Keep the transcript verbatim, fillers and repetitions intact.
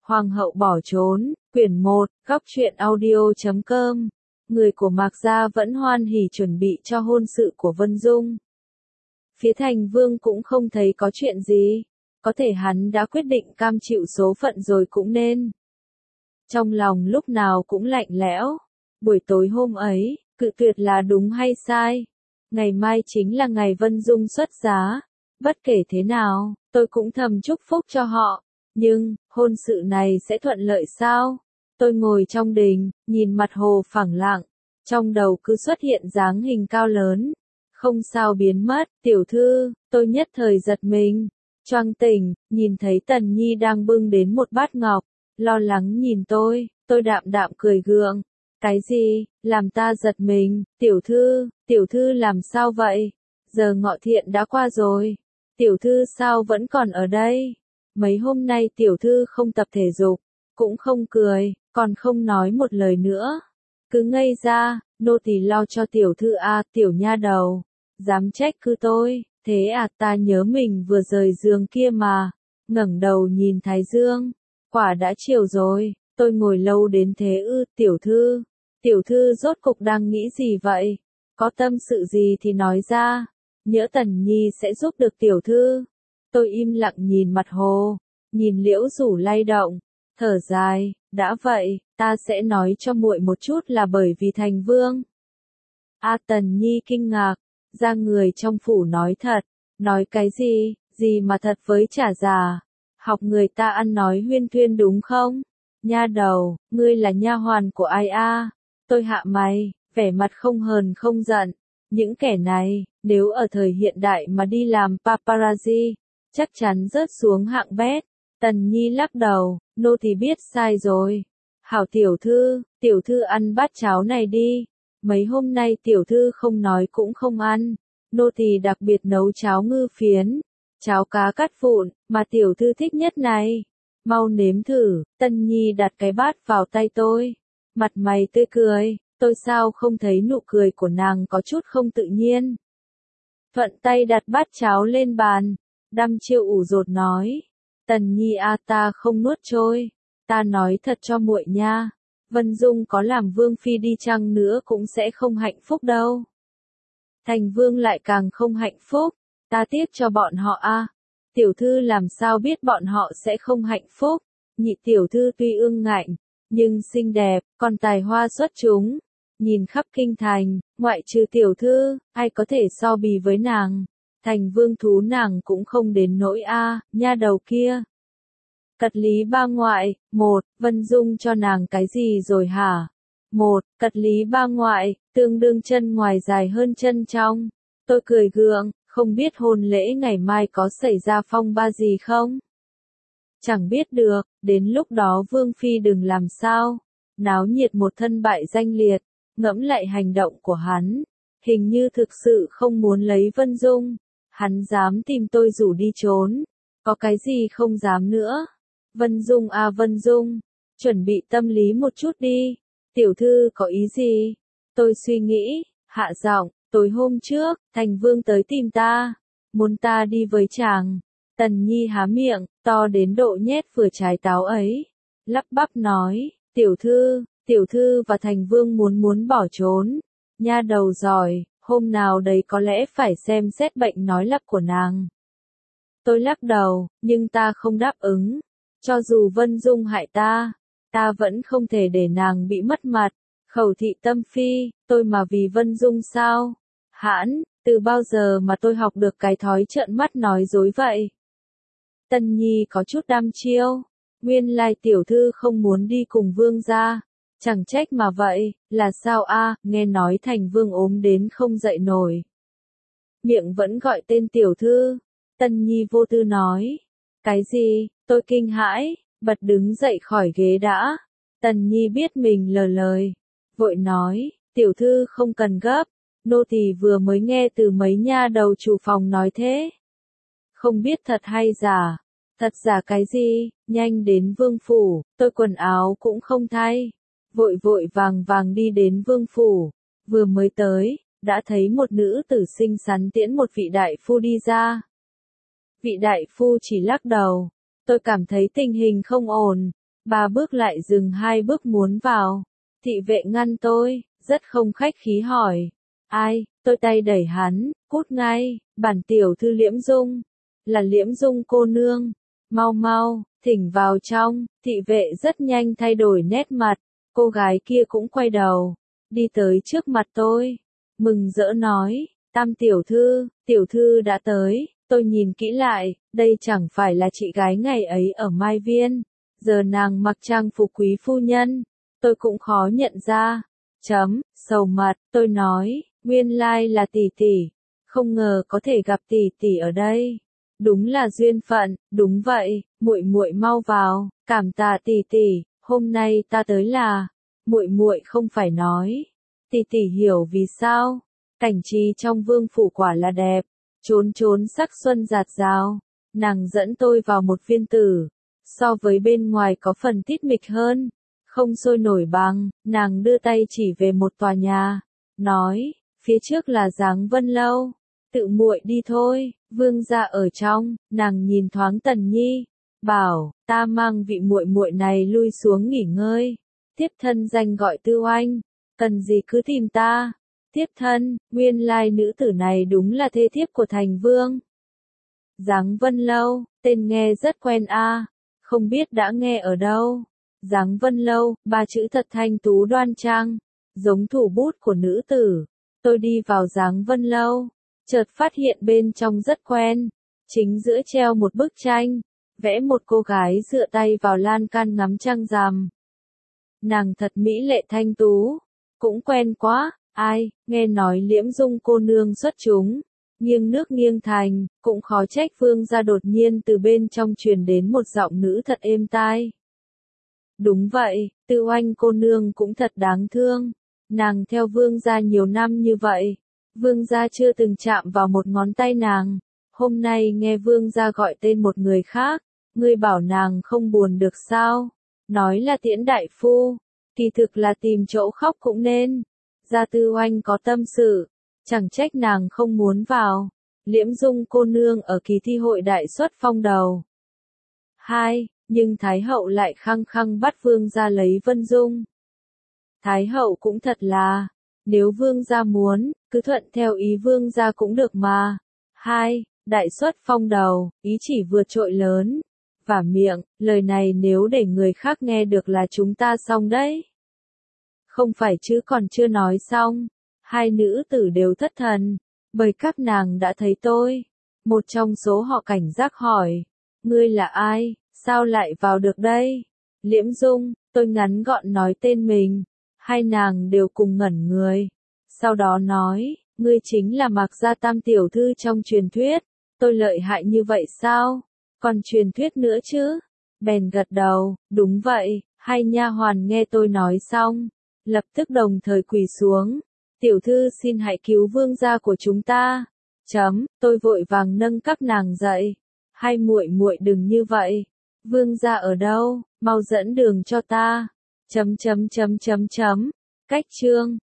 Hoàng hậu bỏ trốn, quyển một, góc truyện audio chấm com. Người của Mạc Gia vẫn hoan hỉ chuẩn bị cho hôn sự của Vân Dung. Phía Thành Vương cũng không thấy có chuyện gì, có thể hắn đã quyết định cam chịu số phận rồi cũng nên. Trong lòng lúc nào cũng lạnh lẽo, buổi tối hôm ấy, cự tuyệt là đúng hay sai? Ngày mai chính là ngày Vân Dung xuất giá, bất kể thế nào, tôi cũng thầm chúc phúc cho họ. Nhưng, hôn sự này sẽ thuận lợi sao? Tôi ngồi trong đình, nhìn mặt hồ phẳng lặng, trong đầu cứ xuất hiện dáng hình cao lớn. Không sao biến mất, tiểu thư, tôi nhất thời giật mình. Choàng tỉnh, nhìn thấy Tần Nhi đang bưng đến một bát ngọc, lo lắng nhìn tôi, tôi đạm đạm cười gượng. Cái gì, làm ta giật mình, tiểu thư, tiểu thư làm sao vậy? Giờ ngọ thiện đã qua rồi, tiểu thư sao vẫn còn ở đây? Mấy hôm nay tiểu thư không tập thể dục, cũng không cười, còn không nói một lời nữa. Cứ ngây ra, nô tỳ lo cho tiểu thư a, tiểu nha đầu, dám trách cứ tôi, thế à, ta nhớ mình vừa rời giường kia mà. Ngẩng đầu nhìn thái dương, quả đã chiều rồi, tôi ngồi lâu đến thế ư, tiểu thư, tiểu thư rốt cục đang nghĩ gì vậy? Có tâm sự gì thì nói ra, nhỡ Tần Nhi sẽ giúp được tiểu thư. Tôi im lặng nhìn mặt hồ, nhìn liễu rủ lay động, thở dài, đã vậy, ta sẽ nói cho muội một chút là bởi vì Thành Vương. A Tần Nhi kinh ngạc, ra người trong phủ nói thật, nói cái gì, gì mà thật với trả già, học người ta ăn nói huyên thuyên đúng không? Nha đầu, ngươi là nha hoàn của ai a? Tôi hạ mày, vẻ mặt không hờn không giận, những kẻ này, nếu ở thời hiện đại mà đi làm paparazzi, chắc chắn rớt xuống hạng bét. Tần Nhi lắc đầu, nô tỳ biết sai rồi. Hảo tiểu thư, tiểu thư ăn bát cháo này đi. Mấy hôm nay tiểu thư không nói cũng không ăn. Nô tỳ đặc biệt nấu cháo ngư phiến, cháo cá cắt vụn, mà tiểu thư thích nhất này. Mau nếm thử. Tần Nhi đặt cái bát vào tay tôi. Mặt mày tươi cười, tôi sao không thấy nụ cười của nàng có chút không tự nhiên. Thuận tay đặt bát cháo lên bàn, đăm chiêu ủ rột nói. Tần Nhi a, ta không nuốt trôi, ta nói thật cho muội nha, Vân Dung có làm vương phi đi chăng nữa cũng sẽ không hạnh phúc đâu. Thành Vương lại càng không hạnh phúc, ta tiếc cho bọn họ a. Tiểu thư làm sao biết bọn họ sẽ không hạnh phúc? Nhị tiểu thư tuy ương ngạnh, nhưng xinh đẹp, còn tài hoa xuất chúng, nhìn khắp kinh thành, ngoại trừ tiểu thư, ai có thể so bì với nàng? Thành Vương thú nàng cũng không đến nỗi a, nha đầu kia. Cật lý ba ngoại, một, Vân Dung cho nàng cái gì rồi hả? Một, cật lý ba ngoại, tương đương chân ngoài dài hơn chân trong. Tôi cười gượng, không biết hôn lễ ngày mai có xảy ra phong ba gì không? Chẳng biết được, đến lúc đó Vương Phi đừng làm sao. Náo nhiệt một thân bại danh liệt, ngẫm lại hành động của hắn. Hình như thực sự không muốn lấy Vân Dung. Hắn dám tìm tôi rủ đi trốn, có cái gì không dám nữa. Vân Dung à Vân Dung, chuẩn bị tâm lý một chút đi, tiểu thư có ý gì? Tôi suy nghĩ, hạ giọng, tối hôm trước, Thành Vương tới tìm ta, muốn ta đi với chàng. Tần Nhi há miệng, to đến độ nhét vừa trái táo ấy, lắp bắp nói, tiểu thư, tiểu thư và Thành Vương muốn muốn bỏ trốn, nha đầu giỏi. Hôm nào đấy có lẽ phải xem xét bệnh nói lắp của nàng. Tôi lắc đầu, nhưng ta không đáp ứng. Cho dù Vân Dung hại ta, ta vẫn không thể để nàng bị mất mặt. Khẩu thị tâm phi, tôi mà vì Vân Dung sao? Hãn, từ bao giờ mà tôi học được cái thói trợn mắt nói dối vậy? Tần Nhi có chút đăm chiêu. Nguyên lai tiểu thư không muốn đi cùng Vương gia. Chẳng trách mà vậy, là sao a? Nghe nói Thành Vương ốm đến không dậy nổi. Miệng vẫn gọi tên tiểu thư. Tần Nhi vô tư nói. Cái gì? Tôi kinh hãi, bật đứng dậy khỏi ghế đã. Tần Nhi biết mình lờ lời, vội nói, tiểu thư không cần gấp, nô tỳ vừa mới nghe từ mấy nha đầu chủ phòng nói thế. Không biết thật hay giả, thật giả cái gì, nhanh đến vương phủ, tôi quần áo cũng không thay. Vội vội vàng vàng đi đến vương phủ, vừa mới tới, đã thấy một nữ tử xinh xắn tiễn một vị đại phu đi ra. Vị đại phu chỉ lắc đầu, tôi cảm thấy tình hình không ổn, Ba bước lại dừng hai bước muốn vào. Thị vệ ngăn tôi, rất không khách khí hỏi. Ai, tôi tay đẩy hắn, cút ngay, bản tiểu thư Liễm Dung. Là Liễm Dung cô nương. Mau mau, thỉnh vào trong, thị vệ rất nhanh thay đổi nét mặt. Cô gái kia cũng quay đầu, đi tới trước mặt tôi. Mừng rỡ nói, Tam tiểu thư, tiểu thư đã tới. Tôi nhìn kỹ lại, đây chẳng phải là chị gái ngày ấy ở Mai Viên. Giờ nàng mặc trang phục quý phu nhân. Tôi cũng khó nhận ra. Chấm, sầu mặt, tôi nói, nguyên lai là tỷ tỷ. Không ngờ có thể gặp tỷ tỷ ở đây. Đúng là duyên phận, đúng vậy, muội muội mau vào, cảm tạ tỷ tỷ, hôm nay ta tới là, muội muội không phải nói. Tỷ tỷ hiểu vì sao? Cảnh trí trong vương phủ quả là đẹp, trốn trốn sắc xuân rạt rào. Nàng dẫn tôi vào một viên tử, so với bên ngoài có phần tít mịch hơn, không sôi nổi bằng. Nàng đưa tay chỉ về một tòa nhà, nói, phía trước là Giáng Vân Lâu, tự muội đi thôi. Vương gia ở trong, nàng nhìn thoáng Tần Nhi, bảo, ta mang vị muội muội này lui xuống nghỉ ngơi. Tiếp thân danh gọi Tư Oanh, cần gì cứ tìm ta. Tiếp thân, nguyên lai nữ tử này đúng là thê thiếp của thành vương. Giáng Vân Lâu, tên nghe rất quen a, không biết đã nghe ở đâu. Giáng Vân Lâu, ba chữ thật thanh tú đoan trang, giống thủ bút của nữ tử. Tôi đi vào Giáng Vân Lâu, chợt phát hiện bên trong rất quen. Chính giữa treo một bức tranh, vẽ một cô gái dựa tay vào lan can ngắm trăng rằm. Nàng thật mỹ lệ thanh tú, cũng quen quá. Ai, nghe nói Liễm Dung cô nương xuất chúng, nghiêng nước nghiêng thành, cũng khó trách vương gia đột nhiên từ bên trong truyền đến một giọng nữ thật êm tai. Đúng vậy, Tư Oanh cô nương cũng thật đáng thương, nàng theo vương gia nhiều năm như vậy, vương gia chưa từng chạm vào một ngón tay nàng, hôm nay nghe vương gia gọi tên một người khác, ngươi bảo nàng không buồn được sao, nói là Tiễn đại phu, kỳ thực là tìm chỗ khóc cũng nên. Gia Tư Oanh có tâm sự, chẳng trách nàng không muốn vào. Liễm Dung cô nương ở kỳ thi hội đại xuất phong đầu. Hai, nhưng Thái hậu lại khăng khăng bắt vương gia lấy Vân Dung. Thái hậu cũng thật là, nếu vương gia muốn, cứ thuận theo ý vương gia cũng được mà. Hai, đại xuất phong đầu, ý chỉ vượt trội lớn. Vả miệng, lời này nếu để người khác nghe được là chúng ta xong đấy. Không phải chứ còn chưa nói xong, hai nữ tử đều thất thần, bởi các nàng đã thấy tôi. Một trong số họ cảnh giác hỏi, ngươi là ai, sao lại vào được đây? Liễm Dung, tôi ngắn gọn nói tên mình, hai nàng đều cùng ngẩn người. Sau đó nói, ngươi chính là Mạc Gia Tam tiểu thư trong truyền thuyết, tôi lợi hại như vậy sao? Còn truyền thuyết nữa chứ? Bèn gật đầu, đúng vậy, hai nha hoàn nghe tôi nói xong. Lập tức đồng thời quỳ xuống. Tiểu thư xin hãy cứu vương gia của chúng ta. Chấm, tôi vội vàng nâng các nàng dậy. Hai muội muội đừng như vậy. Vương gia ở đâu, mau dẫn đường cho ta. Chấm chấm chấm chấm chấm. Cách chương.